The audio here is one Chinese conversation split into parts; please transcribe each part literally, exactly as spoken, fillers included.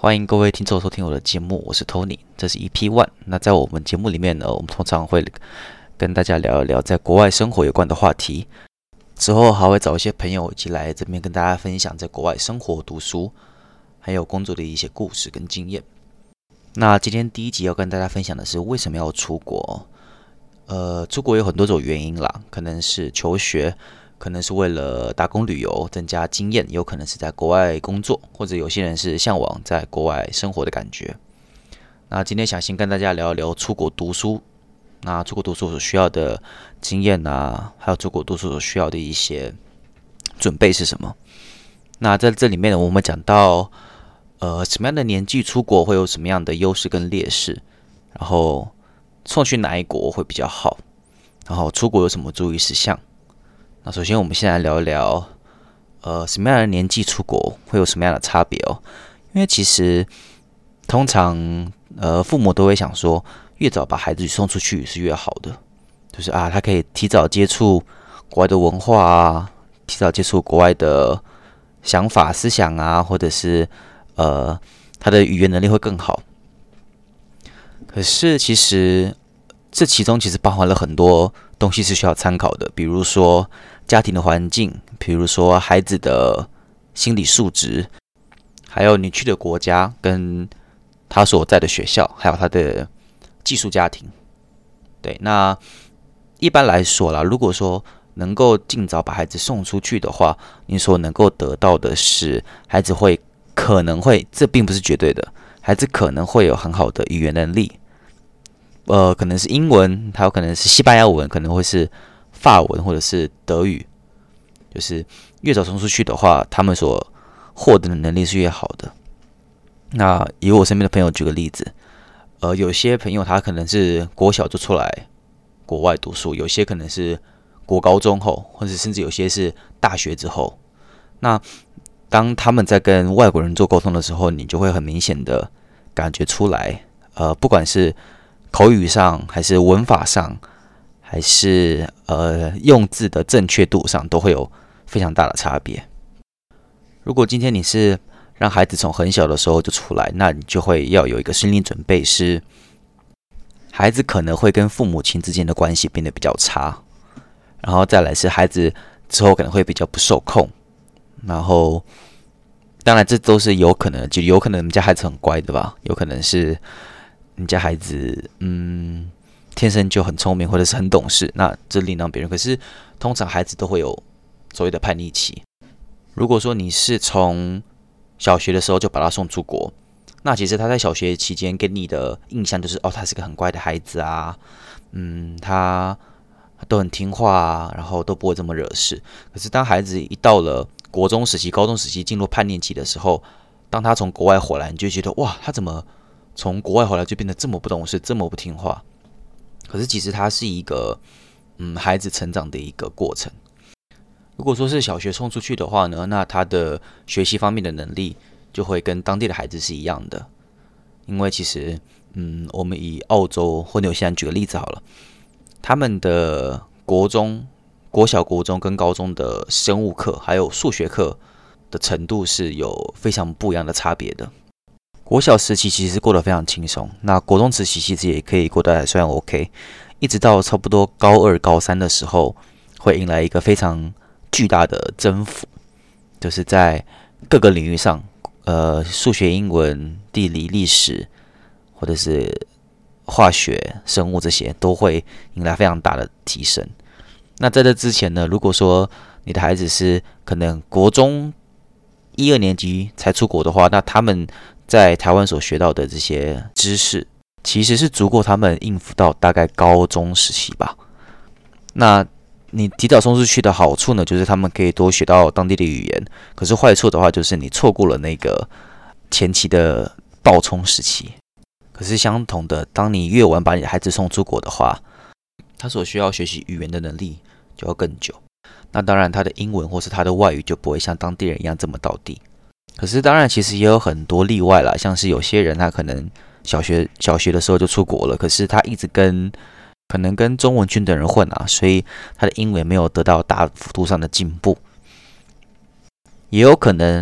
欢迎各位听众收听我的节目，我是 Tony， 这是 E P 一。那在我们节目里面呢，我们通常会跟大家聊一聊在国外生活有关的话题。之后还会找一些朋友一起来这边跟大家分享在国外生活、读书，还有工作的一些故事跟经验。那今天第一集要跟大家分享的是为什么要出国。呃，出国有很多种原因啦，可能是求学，可能是为了打工旅游增加经验，有可能是在国外工作，或者有些人是向往在国外生活的感觉。那今天想先跟大家聊一聊出国读书，那出国读书所需要的经验啊，还有出国读书所需要的一些准备是什么。那在这里面呢，我们讲到呃什么样的年纪出国会有什么样的优势跟劣势，然后送去哪一国会比较好，然后出国有什么注意事项。那首先我们先来聊一聊呃什么样的年纪出国会有什么样的差别哦。因为其实通常呃父母都会想说，越早把孩子送出去是越好的，就是啊他可以提早接触国外的文化啊，提早接触国外的想法思想啊，或者是呃他的语言能力会更好。可是其实这其中其实包含了很多东西是需要参考的，比如说家庭的环境，比如说孩子的心理素质，还有你去的国家跟他所在的学校，还有他的寄宿家庭。对，那一般来说啦，如果说能够尽早把孩子送出去的话，你所能够得到的是孩子会可能会，这并不是绝对的，孩子可能会有很好的语言能力。呃，可能是英文，还有可能是西班牙文，可能会是法文或者是德语。就是越早送出去的话，他们所获得的能力是越好的。那以我身边的朋友举个例子，呃，有些朋友他可能是国小就出来国外读书，有些可能是国高中后，或者甚至有些是大学之后。那当他们在跟外国人做沟通的时候，你就会很明显的感觉出来，呃，不管是口语上，还是文法上，还是呃用字的正确度上，都会有非常大的差别。如果今天你是让孩子从很小的时候就出来，那你就会要有一个心理准备，是孩子可能会跟父母亲之间的关系变得比较差，然后再来是孩子之后可能会比较不受控，然后当然这都是有可能的，就有可能你们家孩子很乖的吧，有可能是你家孩子嗯天生就很聪明或者是很懂事，那这另当别论。可是通常孩子都会有所谓的叛逆期。如果说你是从小学的时候就把他送出国，那其实他在小学期间给你的印象就是哦，他是个很乖的孩子啊，嗯，他都很听话啊，然后都不会这么惹事。可是当孩子一到了国中时期、高中时期进入叛逆期的时候，当他从国外回来，你就觉得哇，他怎么从国外回来就变得这么不懂事，这么不听话？可是其实它是一个嗯孩子成长的一个过程。如果说是小学送出去的话呢，那他的学习方面的能力就会跟当地的孩子是一样的。因为其实嗯我们以澳洲或纽西兰举个例子好了，他们的国中、国小、国中跟高中的生物课还有数学课的程度是有非常不一样的差别的。国小时期其实过得非常轻松，那国中时期其实也可以过得还算 OK， 一直到差不多高二、高三的时候，会迎来一个非常巨大的征服，就是在各个领域上，呃，数学、英文、地理、历史，或者是化学、生物这些，都会迎来非常大的提升。那在这之前呢，如果说你的孩子是可能国中一二年级才出国的话，那他们在台湾所学到的这些知识，其实是足够他们应付到大概高中时期吧。那你提早送出去的好处呢，就是他们可以多学到当地的语言。可是坏处的话，就是你错过了那个前期的爆冲时期。可是相同的，当你越晚把你的孩子送出国的话，他所需要学习语言的能力就要更久。那当然，他的英文或是他的外语就不会像当地人一样这么道地。可是当然，其实也有很多例外啦，像是有些人他可能小学小学的时候就出国了，可是他一直跟可能跟中文圈的人混啊，所以他的英文没有得到大幅度上的进步。也有可能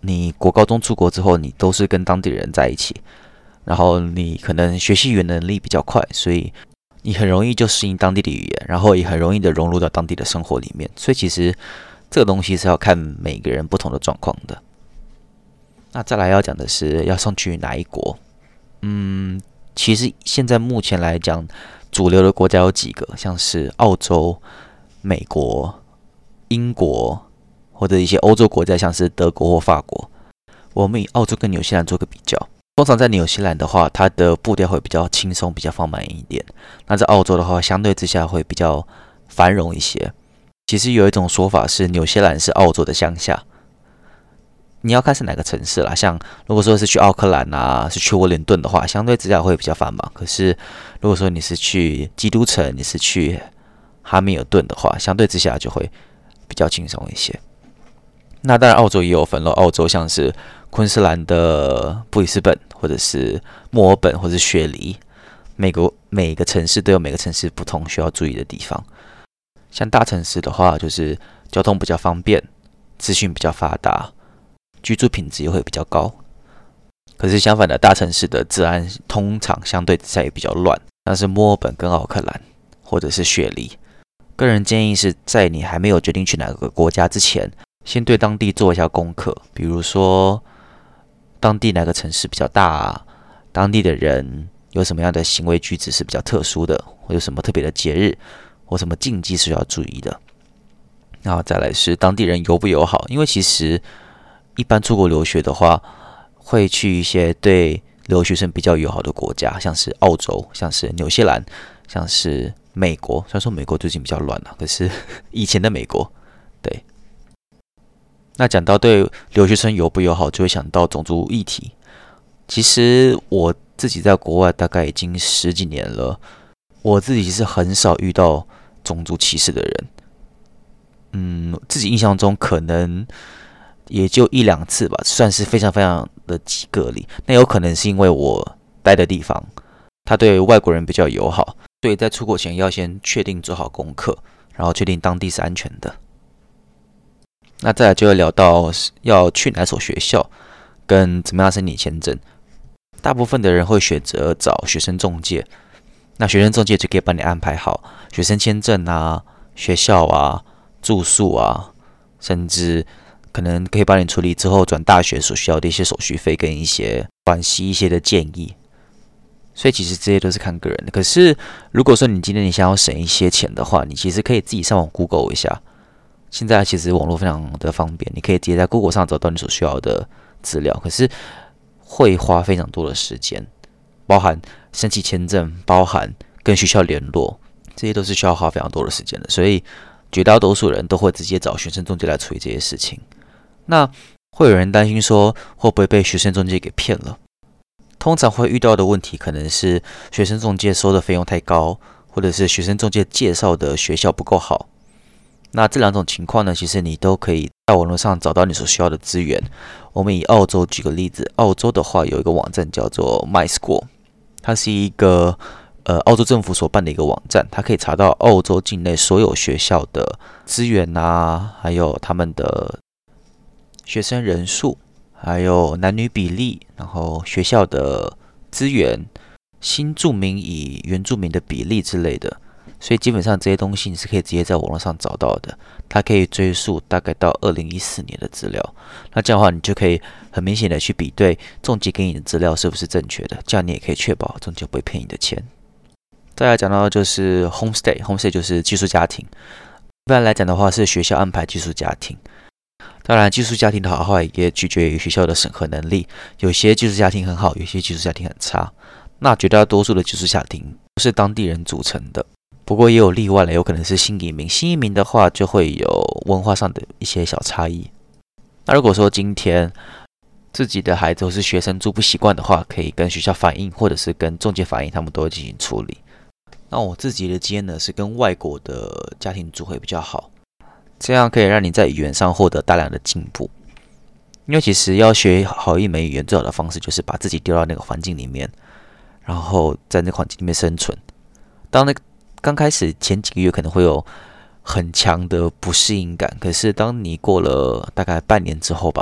你国高中出国之后，你都是跟当地人在一起，然后你可能学习语言能力比较快，所以你很容易就适应当地的语言，然后也很容易的融入到当地的生活里面。所以其实这个东西是要看每个人不同的状况的。那再来要讲的是要送去哪一国？嗯，其实现在目前来讲，主流的国家有几个，像是澳洲、美国、英国，或者一些欧洲国家，像是德国或法国。我们以澳洲跟纽西兰做个比较。通常在纽西兰的话，它的步调会比较轻松，比较放慢一点。那在澳洲的话，相对之下会比较繁荣一些。其实有一种说法是，纽西兰是澳洲的乡下。你要看是哪个城市啦，像如果说是去奥克兰啊，是去沃伦顿的话，相对之下会比较繁忙。可是如果说你是去基督城，你是去哈密尔顿的话，相对之下就会比较轻松一些。那当然，澳洲也有分了，澳洲像是昆士兰的布里斯本，或者是墨尔本，或者是雪梨。美国每个城市都有每个城市不同需要注意的地方。像大城市的话，就是交通比较方便，资讯比较发达，居住品质也会比较高。可是相反的，大城市的治安通常相对之下也比较乱，像是墨尔本跟奥克兰，或者是雪梨。个人建议是在你还没有决定去哪个国家之前，先对当地做一下功课，比如说当地哪个城市比较大啊，当地的人有什么样的行为举止是比较特殊的，或有什么特别的节日，或什么禁忌是要注意的。然后再来是当地人友不友好，因为其实一般出国留学的话，会去一些对留学生比较友好的国家，像是澳洲，像是纽西兰，像是美国。虽然说美国最近比较乱了，可是以前的美国，对。那讲到对留学生友不友好，就会想到种族议题。其实我自己在国外大概已经十几年了，我自己是很少遇到种族歧视的人。嗯，自己印象中可能也就一两次吧，算是非常非常的极个例。那有可能是因为我待的地方，他对外国人比较友好，所以在出国前要先确定做好功课，然后确定当地是安全的。那再来就会聊到要去哪所学校，跟怎么样申请签证。大部分的人会选择找学生中介，那学生中介就可以帮你安排好学生签证啊、学校啊、住宿啊，甚至可能可以帮你处理之后转大学所需要的一些手续费跟一些短期一些的建议。所以其实这些都是看个人的。可是如果说你今天你想要省一些钱的话，你其实可以自己上网 Google 一下。现在其实网络非常的方便，你可以直接在 Google 上找到你所需要的资料，可是会花非常多的时间，包含申请签证，包含跟学校联络，这些都是需要花非常多的时间的。所以绝大多数人都会直接找学生中介来处理这些事情。那会有人担心说会不会被学生中介给骗了？通常会遇到的问题可能是学生中介收的费用太高，或者是学生中介介绍的学校不够好。那这两种情况呢，其实你都可以在网络上找到你所需要的资源。我们以澳洲举个例子，澳洲的话有一个网站叫做 MySchool， 它是一个呃澳洲政府所办的一个网站，它可以查到澳洲境内所有学校的资源啊，还有他们的学生人数，还有男女比例，然后学校的资源、新住民与原住民的比例之类的。所以基本上这些东西你是可以直接在网络上找到的，它可以追溯大概到二零一四年的资料。那这样的话，你就可以很明显的去比对中介给你的资料是不是正确的，这样你也可以确保中介不会骗你的钱。再来讲到的就是 homestay，homestay 就是寄宿家庭。一般来讲的话是学校安排寄宿家庭，当然寄宿家庭的好坏也取决于学校的审核能力，有些寄宿家庭很好，有些寄宿家庭很差。那绝大多数的寄宿家庭都是当地人组成的。不过也有例外了，有可能是新移民。新移民的话，就会有文化上的一些小差异。那如果说今天自己的孩子或是学生住不习惯的话，可以跟学校反映，或者是跟中介反映，他们都会进行处理。那我自己的经验呢，是跟外国的家庭住会比较好，这样可以让你在语言上获得大量的进步。因为其实要学好一门语言，最好的方式就是把自己丢到那个环境里面，然后在那个环境里面生存。当那个刚开始前几个月可能会有很强的不适应感，可是当你过了大概半年之后吧，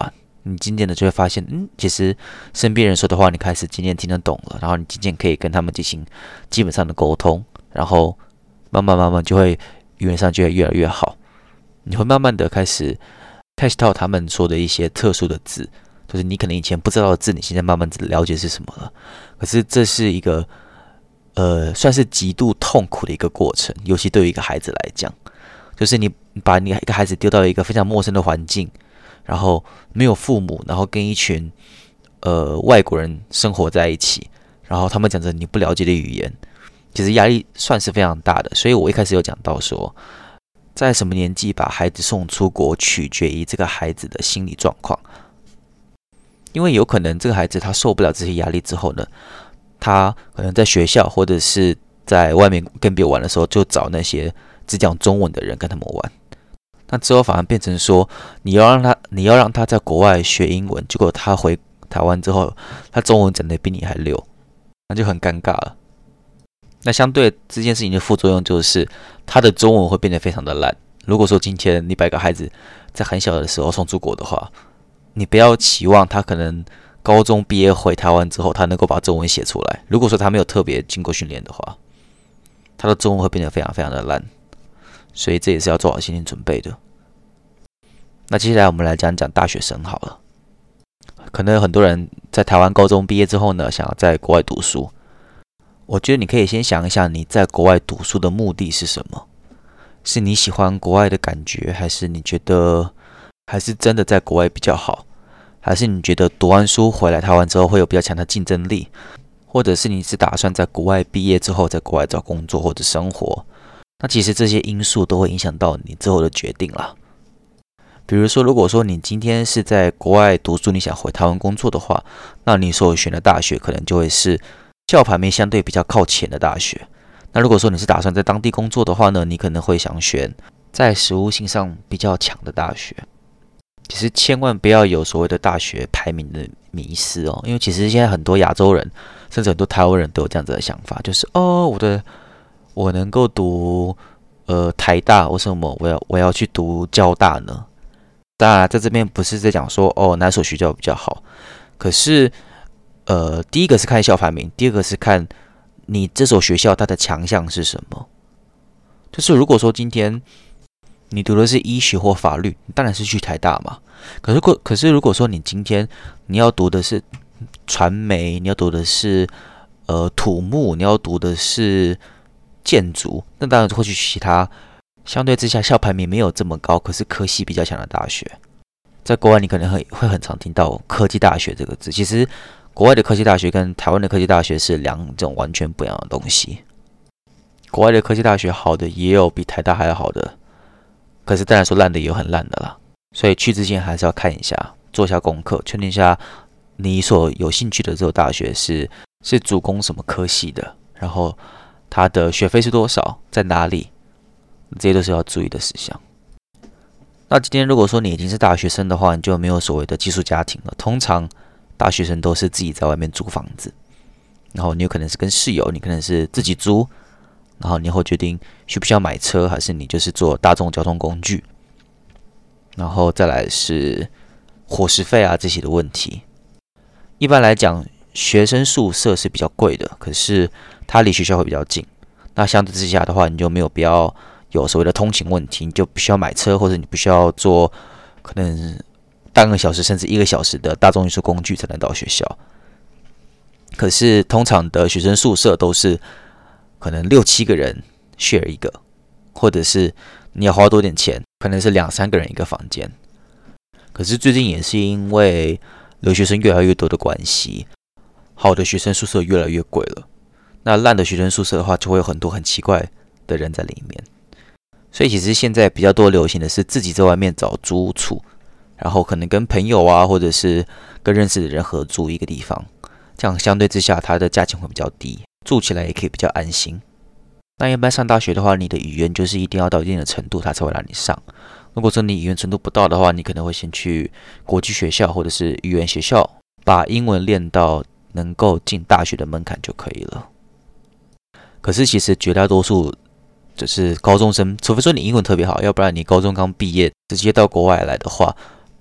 你渐渐的就会发现，嗯，其实身边人说的话，你开始渐渐听得懂了，然后你渐渐可以跟他们进行基本上的沟通，然后慢慢慢慢就会语言上就会越来越好。你会慢慢的开始 catch 到他们说的一些特殊的字，就是你可能以前不知道的字，你现在慢慢了解是什么了。可是这是一个呃，算是极度痛苦的一个过程，尤其对于一个孩子来讲，就是你把你一个孩子丢到一个非常陌生的环境，然后没有父母，然后跟一群呃外国人生活在一起，然后他们讲着你不了解的语言，其实压力算是非常大的。所以我一开始有讲到说，在什么年纪把孩子送出国，取决于这个孩子的心理状况，因为有可能这个孩子他受不了这些压力之后呢，他可能在学校或者是在外面跟别人玩的时候，就找那些只讲中文的人跟他们玩。那之后反而变成说，你要让他，你要让他在国外学英文，结果他回台湾之后，他中文讲得比你还溜，那就很尴尬了。那相对这件事情的副作用就是，他的中文会变得非常的烂。如果说今天你把一个孩子在很小的时候送出国的话，你不要期望他可能高中毕业回台湾之后，他能够把中文写出来。如果说他没有特别经过训练的话，他的中文会变得非常非常的烂，所以这也是要做好心理准备的。那接下来我们来讲讲大学生好了。可能很多人在台湾高中毕业之后呢，想要在国外读书。我觉得你可以先想一想，你在国外读书的目的是什么？是你喜欢国外的感觉，还是你觉得还是真的在国外比较好？还是你觉得读完书回来台湾之后会有比较强的竞争力？或者是你是打算在国外毕业之后在国外找工作或者生活？那其实这些因素都会影响到你之后的决定啦。比如说，如果说你今天是在国外读书，你想回台湾工作的话，那你所选的大学可能就会是校排名相对比较靠前的大学。那如果说你是打算在当地工作的话呢，你可能会想选在实务性上比较强的大学。其实千万不要有所谓的大学排名的迷思哦，因为其实现在很多亚洲人，甚至很多台湾人都有这样子的想法，就是哦，我的我能够读呃台大，为什么我要我要去读交大呢？当然，在这边不是在讲说哦哪所学校比较好，可是呃第一个是看校排名，第二个是看你这所学校它的强项是什么。就是如果说今天你读的是医学或法律，当然是去台大嘛。可是，可是如果说你今天你要读的是传媒，你要读的是呃土木，你要读的是建筑，那当然会去其他相对之下校排名没有这么高，可是科系比较强的大学。在国外，你可能会会很常听到科技大学这个字。其实，国外的科技大学跟台湾的科技大学是两种完全不一样的东西。国外的科技大学好的也有比台大还要好的。可是当然说烂的也有很烂的啦，所以去之前还是要看一下，做一下功课，确定一下你所有兴趣的这个大学是是主攻什么科系的，然后它的学费是多少，在哪里，这些都是要注意的事项。那今天如果说你已经是大学生的话，你就没有所谓的寄宿家庭了。通常大学生都是自己在外面租房子，然后你有可能是跟室友，你可能是自己租。然后你会决定需不需要买车，还是你就是坐大众交通工具。然后再来是伙食费啊这些的问题。一般来讲，学生宿舍是比较贵的，可是它离学校会比较近。那相对之下的话，你就没有必要有所谓的通勤问题，你就不需要买车，或者你不需要坐可能半个小时甚至一个小时的大众运输工具才能到学校。可是通常的学生宿舍都是可能六七个人 share 一个，或者是你要花多点钱，可能是两三个人一个房间。可是最近也是因为留学生越来越多的关系，好的学生宿舍越来越贵了。那烂的学生宿舍的话，就会有很多很奇怪的人在里面。所以其实现在比较多流行的是自己在外面找租屋处，然后可能跟朋友啊，或者是跟认识的人合租一个地方，这样相对之下它的价钱会比较低，住起来也可以比较安心。那一般上大学的话，你的语言就是一定要到一定的程度，它才会让你上。如果说你语言程度不到的话，你可能会先去国际学校或者是语言学校，把英文练到能够进大学的门槛就可以了。可是其实绝大多数就是高中生，除非说你英文特别好，要不然你高中刚毕业直接到国外来的话，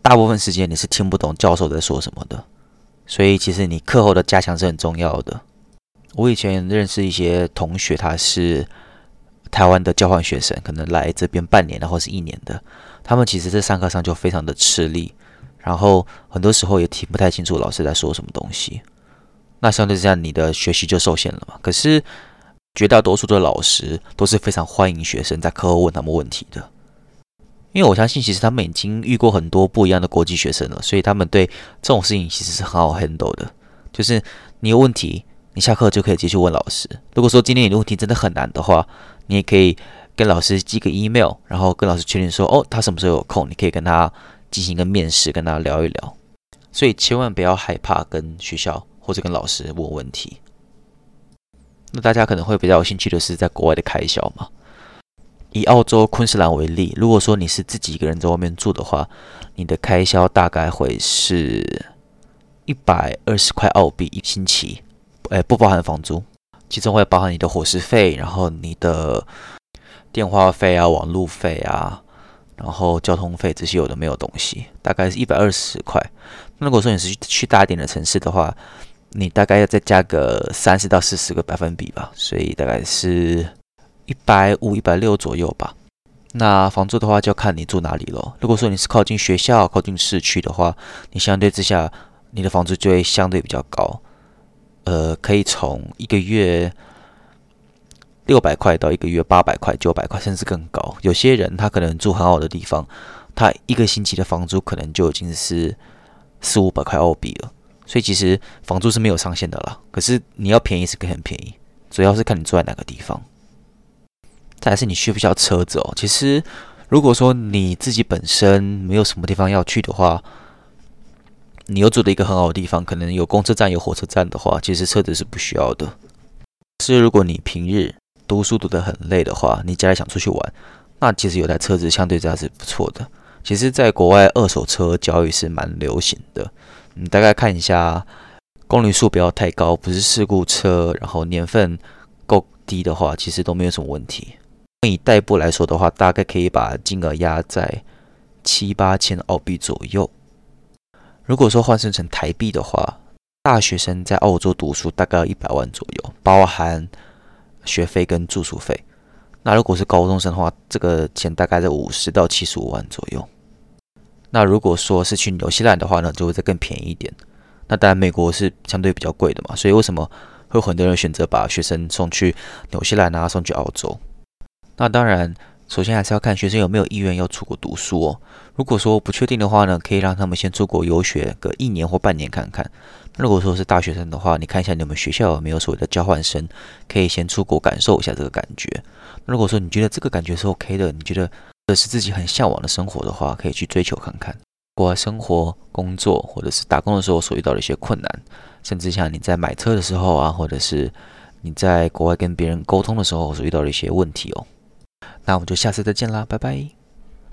大部分时间你是听不懂教授在说什么的，所以其实你课后的加强是很重要的。我以前认识一些同学，他是台湾的交换学生，可能来这边半年然后是一年的，他们其实在上课上就非常的吃力，然后很多时候也听不太清楚老师在说什么东西。那相对之下，你的学习就受限了嘛。可是绝大多数的老师都是非常欢迎学生在课后问他们问题的，因为我相信其实他们已经遇过很多不一样的国际学生了，所以他们对这种事情其实是很好 handle 的。就是你有问题，你下课就可以继续问老师。如果说今天你的问题真的很难的话，你也可以跟老师寄个 email， 然后跟老师确认说，哦，他什么时候有空，你可以跟他进行一个面试，跟他聊一聊。所以千万不要害怕跟学校或者跟老师问问题。那大家可能会比较有兴趣的是在国外的开销嘛。以澳洲昆士兰为例，如果说你是自己一个人在外面住的话，你的开销大概会是一百二十块澳币一星期，哎，不包含房租，其中会包含你的伙食费，然后你的电话费啊、网路费啊，然后交通费这些有的没有东西，大概是一百二十块。那如果说你是去大一点的城市的话，你大概要再加个三十到四十个百分比吧，所以大概是一百五、一百六左右吧。那房租的话就看你住哪里咯。如果说你是靠近学校、靠近市区的话，你相对之下你的房租就会相对比较高，呃，可以从一个月六百块到一个月八百块、九百块，甚至更高。有些人他可能住很好的地方，他一个星期的房租可能就已经是四五百块澳币了。所以其实房租是没有上限的啦，可是你要便宜是可以很便宜，主要是看你住在哪个地方。再来是你需不需要车子哦？其实如果说你自己本身没有什么地方要去的话，你又住的一个很好的地方，可能有公车站有火车站的话，其实车子是不需要的。是如果你平日读书读得很累的话，你家里想出去玩，那其实有台车子相对之下是不错的。其实在国外二手车交易是蛮流行的，你大概看一下公里数不要太高，不是事故车，然后年份够低的话，其实都没有什么问题。以代步来说的话，大概可以把金额压在七八千澳币左右。如果说换算成台币的话，大学生在澳洲读书大概要一百万左右，包含学费跟住宿费。那如果是高中生的话，这个钱大概在五十到七十五万左右。那如果说是去纽西兰的话呢，就会再更便宜一点。那当然美国是相对比较贵的嘛，所以为什么会有很多人选择把学生送去纽西兰啊，送去澳洲？那当然，首先还是要看学生有没有意愿要出国读书哦。如果说不确定的话呢，可以让他们先出国游学个一年或半年看看。如果说是大学生的话，你看一下你们学校有没有所谓的交换生，可以先出国感受一下这个感觉。如果说你觉得这个感觉是 OK 的，你觉得这是自己很向往的生活的话，可以去追求看看。国外生活、工作或者是打工的时候所遇到的一些困难，甚至像你在买车的时候啊，或者是你在国外跟别人沟通的时候所遇到的一些问题哦。那我们就下次再见啦，拜拜。